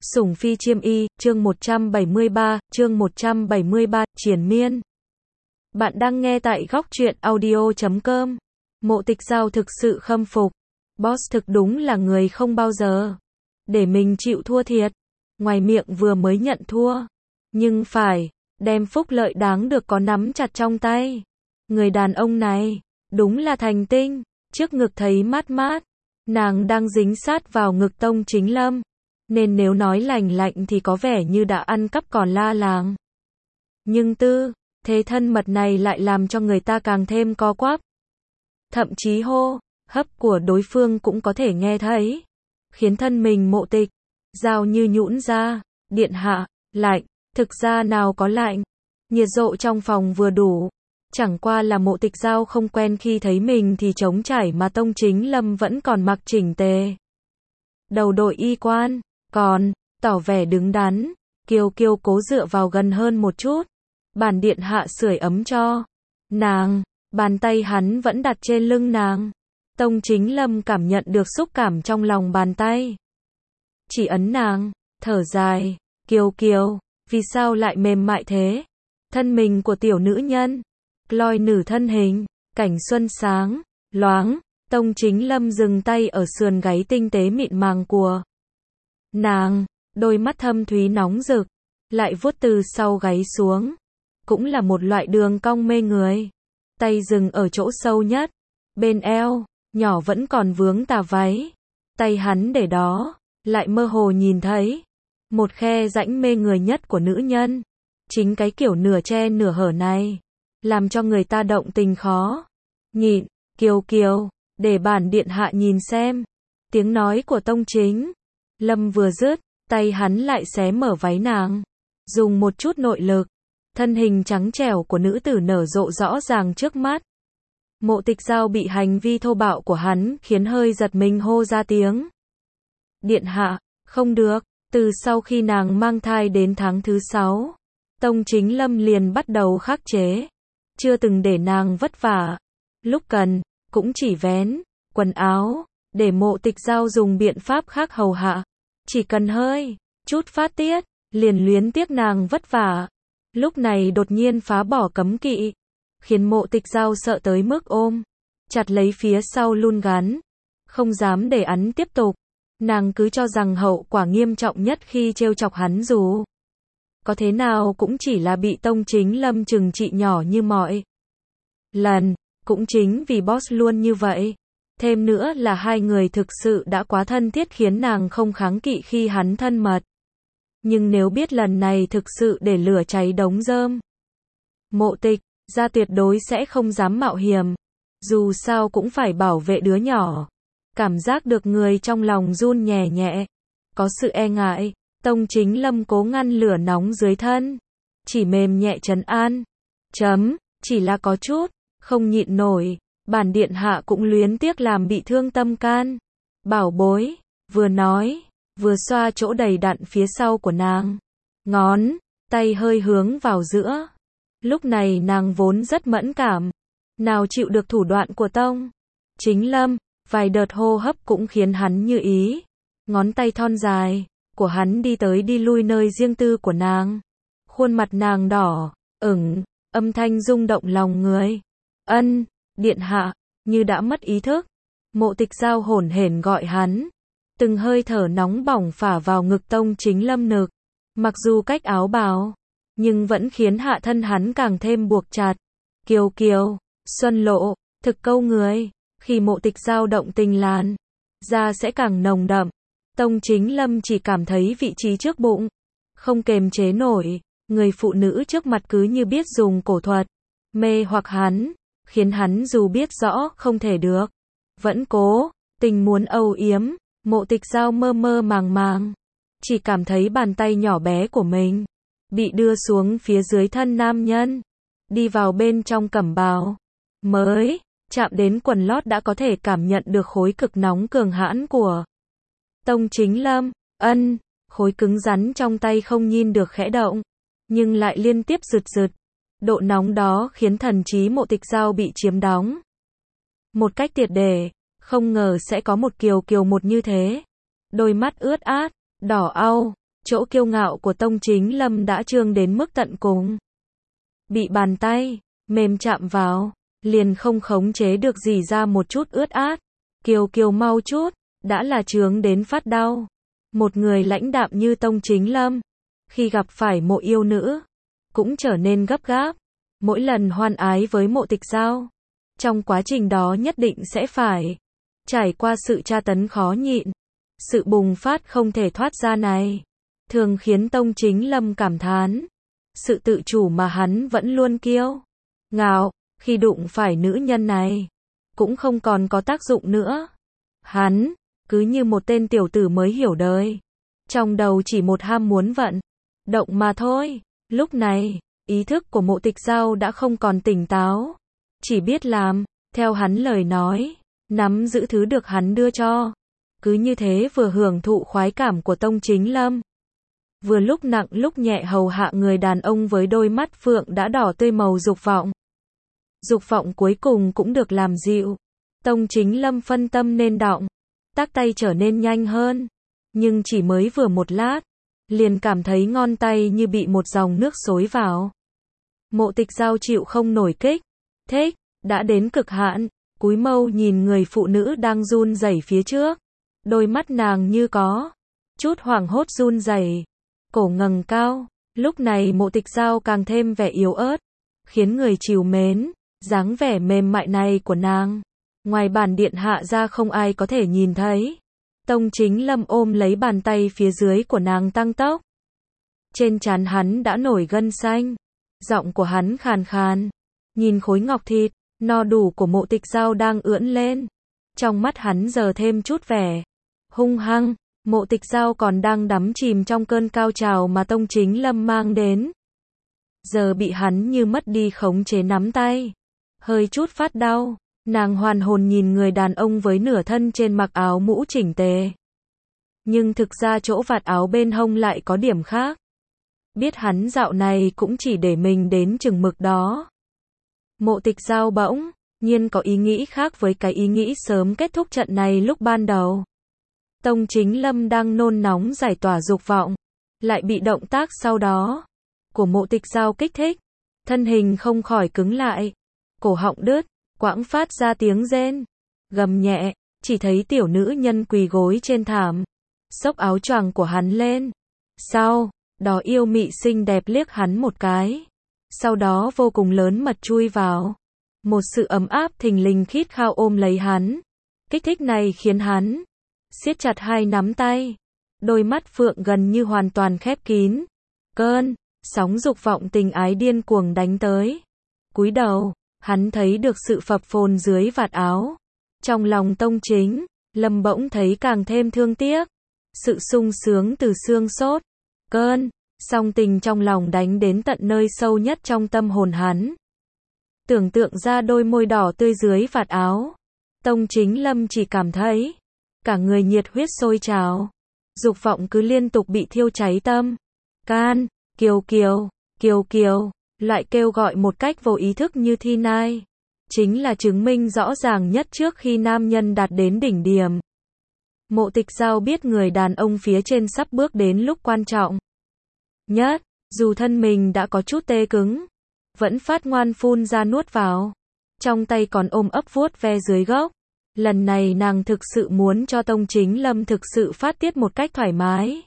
Sủng phi chiêm y, chương 173, triền miên. Bạn đang nghe tại góc truyện audio.com. Mộ Tịch Giao thực sự khâm phục. Boss thực đúng là người không bao giờ để mình chịu thua thiệt. Ngoài miệng vừa mới nhận thua, nhưng phải đem phúc lợi đáng được có nắm chặt trong tay. Người đàn ông này, đúng là thành tinh. Trước ngực thấy mát mát, nàng đang dính sát vào ngực Tông Chính Lâm. Nên nếu nói lành lạnh thì có vẻ như đã ăn cắp còn la làng. Nhưng thế thân mật này lại làm cho người ta càng thêm co quắp. Thậm chí hô hấp của đối phương cũng có thể nghe thấy, khiến thân mình Mộ Tịch Giao như nhũn ra. Điện hạ, lạnh, thực ra nào có lạnh. Nhiệt độ trong phòng vừa đủ. Chẳng qua là Mộ Tịch Giao không quen khi thấy mình thì trống trải mà Tông Chính Lâm vẫn còn mặc chỉnh tề. Đầu đội y quan, còn tỏ vẻ đứng đắn. Kiều Kiều cố dựa vào gần hơn một chút. Bản điện hạ sưởi ấm cho nàng. Bàn tay hắn vẫn đặt trên lưng nàng. Tông Chính Lâm cảm nhận được xúc cảm trong lòng bàn tay. Chỉ ấn nàng, thở dài. Kiều Kiều, vì sao lại mềm mại thế? Thân mình của tiểu nữ nhân, loi nử thân hình, cảnh xuân sáng, loáng. Tông Chính Lâm dừng tay ở sườn gáy tinh tế mịn màng của nàng, đôi mắt thâm thúy nóng rực, lại vuốt từ sau gáy xuống. Cũng là một loại đường cong mê người. Tay dừng ở chỗ sâu nhất, bên eo, nhỏ vẫn còn vướng tà váy. Tay hắn để đó, lại mơ hồ nhìn thấy một khe rãnh mê người nhất của nữ nhân. Chính cái kiểu nửa che nửa hở này, làm cho người ta động tình khó nhịn. Kiều Kiều, để bản điện hạ nhìn xem. Tiếng nói của Tông Chính Lâm vừa dứt, tay hắn lại xé mở váy nàng. Dùng một chút nội lực, thân hình trắng trẻo của nữ tử nở rộ rõ ràng trước mắt. Mộ Tịch Giao bị hành vi thô bạo của hắn khiến hơi giật mình hô ra tiếng. Điện hạ, không được. Từ sau khi nàng mang thai đến tháng thứ 6, Tông Chính Lâm liền bắt đầu khắc chế. Chưa từng để nàng vất vả. Lúc cần, cũng chỉ vén quần áo, để Mộ Tịch Giao dùng biện pháp khác hầu hạ. Chỉ cần hơi chút phát tiết, liền luyến tiếc nàng vất vả. Lúc này đột nhiên phá bỏ cấm kỵ, khiến Mộ Tịch Giao sợ tới mức ôm chặt lấy phía sau lun gắn, không dám để hắn tiếp tục. Nàng cứ cho rằng hậu quả nghiêm trọng nhất khi trêu chọc hắn dù có thế nào cũng chỉ là bị Tông Chính Lâm trừng trị nhỏ như mọi lần. Cũng chính vì boss luôn như vậy, thêm nữa là hai người thực sự đã quá thân thiết khiến nàng không kháng kỵ khi hắn thân mật. Nhưng nếu biết lần này thực sự để lửa cháy đống rơm, Mộ Tịch Gia tuyệt đối sẽ không dám mạo hiểm. Dù sao cũng phải bảo vệ đứa nhỏ. Cảm giác được người trong lòng run nhẹ nhẹ, có sự e ngại. Tông Chính Lâm cố ngăn lửa nóng dưới thân, chỉ mềm nhẹ trấn an. Chỉ là có chút không nhịn nổi. Bản điện hạ cũng luyến tiếc làm bị thương tâm can. Bảo bối, vừa nói, vừa xoa chỗ đầy đặn phía sau của nàng. Ngón tay hơi hướng vào giữa. Lúc này nàng vốn rất mẫn cảm, nào chịu được thủ đoạn của Tông Chính Lâm. Vài đợt hô hấp cũng khiến hắn như ý. Ngón tay thon dài của hắn đi tới đi lui nơi riêng tư của nàng. Khuôn mặt nàng đỏ ửng, âm thanh rung động lòng người. Ân, điện hạ. Như đã mất ý thức, Mộ Tịch Giao hổn hển gọi hắn. Từng hơi thở nóng bỏng phả vào ngực Tông Chính Lâm nực. Mặc dù cách áo bào, nhưng vẫn khiến hạ thân hắn càng thêm buộc chặt. Kiều Kiều, xuân lộ, thực câu người. Khi Mộ Tịch Giao động tình làn da sẽ càng nồng đậm. Tông Chính Lâm chỉ cảm thấy vị trí trước bụng không kềm chế nổi. Người phụ nữ trước mặt cứ như biết dùng cổ thuật mê hoặc hắn, khiến hắn dù biết rõ không thể được, vẫn cố tình muốn âu yếm. Mộ Tịch Giao mơ mơ màng màng, chỉ cảm thấy bàn tay nhỏ bé của mình bị đưa xuống phía dưới thân nam nhân, đi vào bên trong cẩm bào. Mới chạm đến quần lót đã có thể cảm nhận được khối cực nóng cường hãn của Tông Chính Lâm. Khối cứng rắn trong tay không nhìn được khẽ động, nhưng lại liên tiếp rực rực. Độ nóng đó khiến thần trí Mộ Tịch Giao bị chiếm đóng một cách triệt để. Không ngờ sẽ có một Kiều Kiều một như thế. Đôi mắt ướt át, đỏ au, chỗ kiêu ngạo của Tông Chính Lâm đã trương đến mức tận cùng. Bị bàn tay mềm chạm vào, liền không khống chế được gì ra một chút ướt át. Kiều Kiều mau chút, đã là chướng đến phát đau. Một người lãnh đạm như Tông Chính Lâm, khi gặp phải Mộ yêu nữ, cũng trở nên gấp gáp. Mỗi lần hoan ái với Mộ Tịch Giao, trong quá trình đó nhất định sẽ phải trải qua sự tra tấn khó nhịn. Sự bùng phát không thể thoát ra này, thường khiến Tông Chính Lâm cảm thán. Sự tự chủ mà hắn vẫn luôn kiêu ngạo, khi đụng phải nữ nhân này, cũng không còn có tác dụng nữa. Hắn, cứ như một tên tiểu tử mới hiểu đời. Trong đầu chỉ một ham muốn vận động mà thôi. Lúc này, ý thức của Mộ Tịch Giao đã không còn tỉnh táo. Chỉ biết làm theo hắn lời nói, nắm giữ thứ được hắn đưa cho. Cứ như thế vừa hưởng thụ khoái cảm của Tông Chính Lâm, vừa lúc nặng lúc nhẹ hầu hạ người đàn ông với đôi mắt phượng đã đỏ tươi màu dục vọng. Dục vọng cuối cùng cũng được làm dịu. Tông Chính Lâm phân tâm nên động tác tay trở nên nhanh hơn. Nhưng chỉ mới vừa một lát, liền cảm thấy ngón tay như bị một dòng nước xối vào. Mộ Tịch Giao chịu không nổi kích thích, đã đến cực hạn, cúi mâu nhìn người phụ nữ đang run rẩy phía trước. Đôi mắt nàng như có chút hoảng hốt run rẩy, cổ ngẩng cao. Lúc này Mộ Tịch Giao càng thêm vẻ yếu ớt, khiến người trìu mến. Dáng vẻ mềm mại này của nàng, ngoài bản điện hạ ra không ai có thể nhìn thấy. Tông Chính Lâm ôm lấy bàn tay phía dưới của nàng tăng tốc. Trên trán hắn đã nổi gân xanh. Giọng của hắn khàn khàn. Nhìn khối ngọc thịt no đủ của Mộ Tịch Giao đang ưỡn lên. Trong mắt hắn giờ thêm chút vẻ hung hăng. Mộ Tịch Giao còn đang đắm chìm trong cơn cao trào mà Tông Chính Lâm mang đến. Giờ bị hắn như mất đi khống chế nắm tay. Hơi chút phát đau. Nàng hoàn hồn nhìn người đàn ông với nửa thân trên mặc áo mũ chỉnh tề. Nhưng thực ra chỗ vạt áo bên hông lại có điểm khác. Biết hắn dạo này cũng chỉ để mình đến chừng mực đó. Mộ Tịch Giao bỗng nhiên có ý nghĩ khác với cái ý nghĩ sớm kết thúc trận này lúc ban đầu. Tông Chính Lâm đang nôn nóng giải tỏa dục vọng, lại bị động tác sau đó của Mộ Tịch Giao kích thích. Thân hình không khỏi cứng lại. Cổ họng đứt, quãng phát ra tiếng rên gầm nhẹ. Chỉ thấy tiểu nữ nhân quỳ gối trên thảm, xốc áo choàng của hắn lên. Sau đó yêu mị xinh đẹp liếc hắn một cái. Sau đó vô cùng lớn mật chui vào. Một sự ấm áp thình lình khít khao ôm lấy hắn. Kích thích này khiến hắn siết chặt hai nắm tay. Đôi mắt phượng gần như hoàn toàn khép kín. Cơn sóng dục vọng tình ái điên cuồng đánh tới. Cúi đầu, hắn thấy được sự phập phồng dưới vạt áo. Trong lòng Tông Chính Lâm bỗng thấy càng thêm thương tiếc. Sự sung sướng từ xương cốt. Cơn song tình trong lòng đánh đến tận nơi sâu nhất trong tâm hồn hắn. Tưởng tượng ra đôi môi đỏ tươi dưới vạt áo. Tông Chính Lâm chỉ cảm thấy cả người nhiệt huyết sôi trào. Dục vọng cứ liên tục bị thiêu cháy tâm can. Kiều Kiều, Kiều Kiều. Loại kêu gọi một cách vô ý thức như thi nai, chính là chứng minh rõ ràng nhất trước khi nam nhân đạt đến đỉnh điểm. Mộ Tịch Giao biết người đàn ông phía trên sắp bước đến lúc quan trọng nhất. Dù thân mình đã có chút tê cứng, vẫn phát ngoan phun ra nuốt vào. Trong tay còn ôm ấp vuốt ve dưới gốc. Lần này nàng thực sự muốn cho Tông Chính Lâm thực sự phát tiết một cách thoải mái.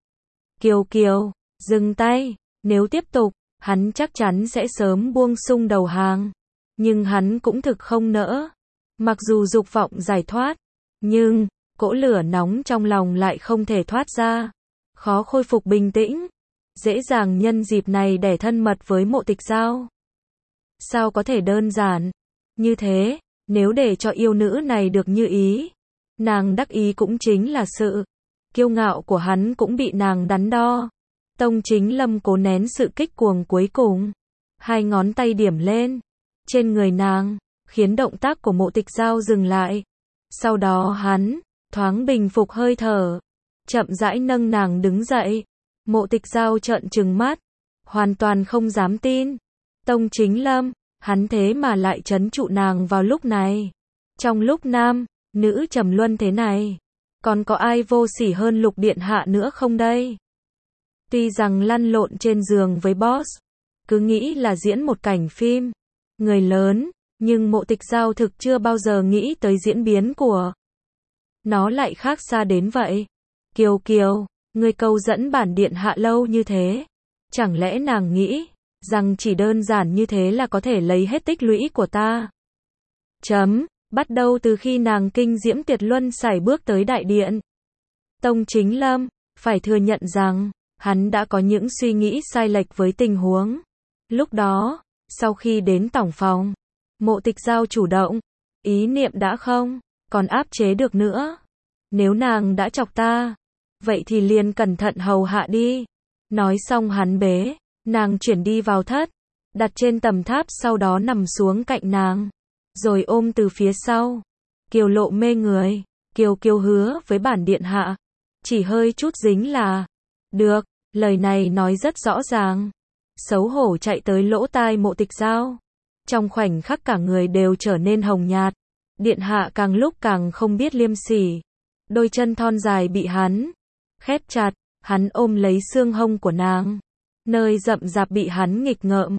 Kiều Kiều, dừng tay. Nếu tiếp tục, hắn chắc chắn sẽ sớm buông xung đầu hàng. Nhưng hắn cũng thực không nỡ. Mặc dù dục vọng giải thoát, nhưng cỗ lửa nóng trong lòng lại không thể thoát ra. Khó khôi phục bình tĩnh. Dễ dàng nhân dịp này để thân mật với Mộ Tịch Giao. Sao có thể đơn giản như thế? Nếu để cho yêu nữ này được như ý, nàng đắc ý cũng chính là sự kiêu ngạo của hắn cũng bị nàng đắn đo. Tông Chính Lâm cố nén sự kích cuồng cuối cùng. Hai ngón tay điểm lên trên người nàng, khiến động tác của Mộ Tịch Giao dừng lại. Sau đó hắn thoáng bình phục hơi thở, chậm rãi nâng nàng đứng dậy. Mộ Tịch Giao trợn trừng mắt, hoàn toàn không dám tin. Tông Chính Lâm, hắn thế mà lại trấn trụ nàng vào lúc này. Trong lúc nam nữ trầm luân thế này, còn có ai vô sỉ hơn Lục điện hạ nữa không đây? Tuy rằng lăn lộn trên giường với boss, cứ nghĩ là diễn một cảnh phim, người lớn, nhưng Mộ Tịch Giao thực chưa bao giờ nghĩ tới diễn biến của nó lại khác xa đến vậy. Kiều Kiều, ngươi câu dẫn bản điện hạ lâu như thế, chẳng lẽ nàng nghĩ rằng chỉ đơn giản như thế là có thể lấy hết tích lũy của ta? Bắt đầu từ khi nàng kinh diễm tuyệt luân sải bước tới đại điện, Tông Chính Lâm phải thừa nhận rằng hắn đã có những suy nghĩ sai lệch với tình huống. Lúc đó, sau khi đến tổng phòng, Mộ Tịch Giao chủ động, ý niệm đã không còn áp chế được nữa. Nếu nàng đã chọc ta, vậy thì liền cẩn thận hầu hạ đi. Nói xong hắn bế nàng chuyển đi vào thất, đặt trên tầm tháp, sau đó nằm xuống cạnh nàng, rồi ôm từ phía sau. Kiều lộ mê người, Kiều Kiều hứa với bản điện hạ, chỉ hơi chút dính là được. Lời này nói rất rõ ràng. Xấu hổ chạy tới lỗ tai Mộ Tịch Giao. Trong khoảnh khắc cả người đều trở nên hồng nhạt. Điện hạ càng lúc càng không biết liêm sỉ. Đôi chân thon dài bị hắn khép chặt, hắn ôm lấy xương hông của nàng. Nơi rậm rạp bị hắn nghịch ngợm.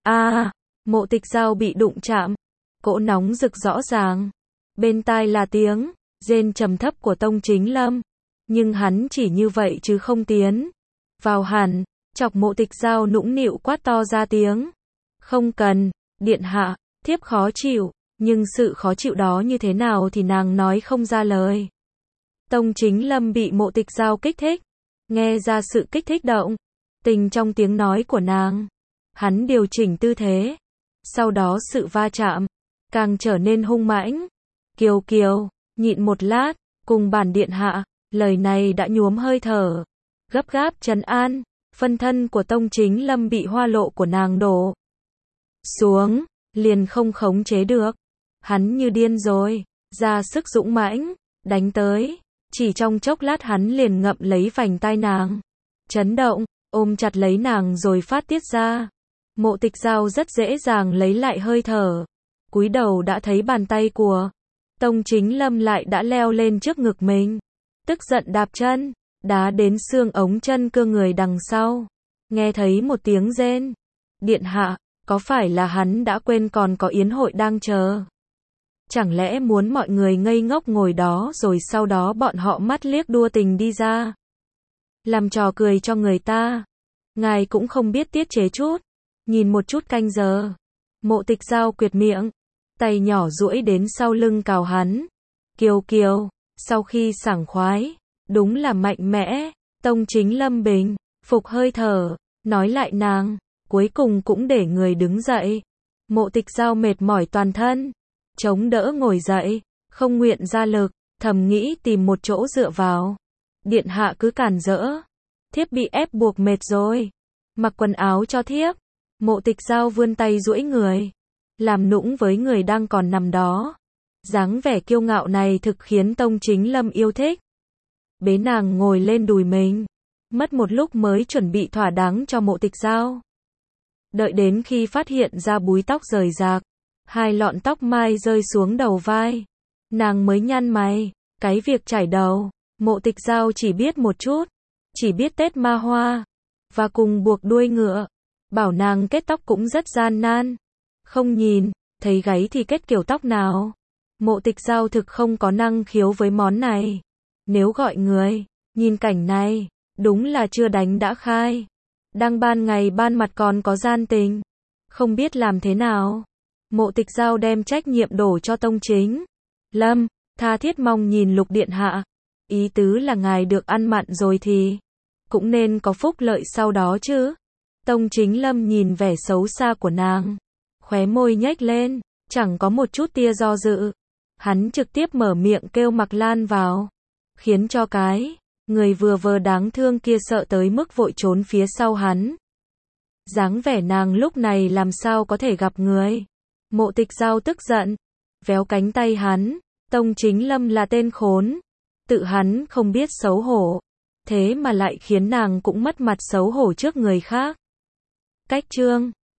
Mộ Tịch Giao bị đụng chạm. Cỗ nóng rực rõ ràng. Bên tai là tiếng rên trầm thấp của Tông Chính Lâm. Nhưng hắn chỉ như vậy chứ không tiến vào hẳn, chọc Mộ Tịch Giao nũng nịu quát to ra tiếng. Không cần, điện hạ, thiếp khó chịu, nhưng sự khó chịu đó như thế nào thì nàng nói không ra lời. Tông Chính Lâm bị Mộ Tịch Giao kích thích, nghe ra sự kích thích động tình trong tiếng nói của nàng. Hắn điều chỉnh tư thế, sau đó sự va chạm càng trở nên hung mãnh. Kiều Kiều, nhịn một lát, cùng bản điện hạ. Lời này đã nhuốm hơi thở gấp gáp trấn an. Phân thân của Tông Chính Lâm bị hoa lộ của nàng đổ xuống, liền không khống chế được. Hắn như điên rồi, ra sức dũng mãnh đánh tới. Chỉ trong chốc lát hắn liền ngậm lấy vành tai nàng, chấn động, ôm chặt lấy nàng rồi phát tiết ra. Mộ Tịch Giao rất dễ dàng lấy lại hơi thở, cúi đầu đã thấy bàn tay của Tông Chính Lâm lại đã leo lên trước ngực mình. Tức giận đạp chân, đá đến xương ống chân cưa người đằng sau. Nghe thấy một tiếng rên. Điện hạ, có phải là hắn đã quên còn có yến hội đang chờ? Chẳng lẽ muốn mọi người ngây ngốc ngồi đó rồi sau đó bọn họ mắt liếc đua tình đi ra, làm trò cười cho người ta? Ngài cũng không biết tiết chế chút. Nhìn một chút canh giờ. Mộ Tịch Giao quyệt miệng, tay nhỏ duỗi đến sau lưng cào hắn. Kiều Kiều, sau khi sảng khoái, đúng là mạnh mẽ. Tông Chính Lâm bình phục hơi thở, nói lại nàng, cuối cùng cũng để người đứng dậy. Mộ Tịch Giao mệt mỏi toàn thân, chống đỡ ngồi dậy, không nguyện ra lực, thầm nghĩ tìm một chỗ dựa vào. Điện hạ cứ cản rỡ, thiếp bị ép buộc mệt rồi, mặc quần áo cho thiếp. Mộ Tịch Giao vươn tay duỗi người, làm nũng với người đang còn nằm đó. Dáng vẻ kiêu ngạo này thực khiến Tông Chính Lâm yêu thích. Bế nàng ngồi lên đùi mình, mất một lúc mới chuẩn bị thỏa đáng cho Mộ Tịch Giao. Đợi đến khi phát hiện ra búi tóc rời rạc, hai lọn tóc mai rơi xuống đầu vai, nàng mới nhăn mày. Cái việc chải đầu, Mộ Tịch Giao chỉ biết một chút, chỉ biết tết ma hoa và cùng buộc đuôi ngựa. Bảo nàng kết tóc cũng rất gian nan, không nhìn thấy gáy thì kết kiểu tóc nào. Mộ Tịch Giao thực không có năng khiếu với món này. Nếu gọi người nhìn cảnh này, đúng là chưa đánh đã khai. Đang ban ngày ban mặt còn có gian tình, không biết làm thế nào. Mộ Tịch Giao đem trách nhiệm đổ cho Tông Chính Lâm, tha thiết mong nhìn Lục điện hạ. Ý tứ là ngài được ăn mặn rồi thì cũng nên có phúc lợi sau đó chứ. Tông Chính Lâm nhìn vẻ xấu xa của nàng, khóe môi nhếch lên, chẳng có một chút tia do dự. Hắn trực tiếp mở miệng kêu Mặc Lan vào, khiến cho cái người vừa vờ đáng thương kia sợ tới mức vội trốn phía sau hắn. Dáng vẻ nàng lúc này làm sao có thể gặp người. Mộ Tịch Giao tức giận, véo cánh tay hắn. Tông Chính Lâm là tên khốn, tự hắn không biết xấu hổ, thế mà lại khiến nàng cũng mất mặt xấu hổ trước người khác. Cách chương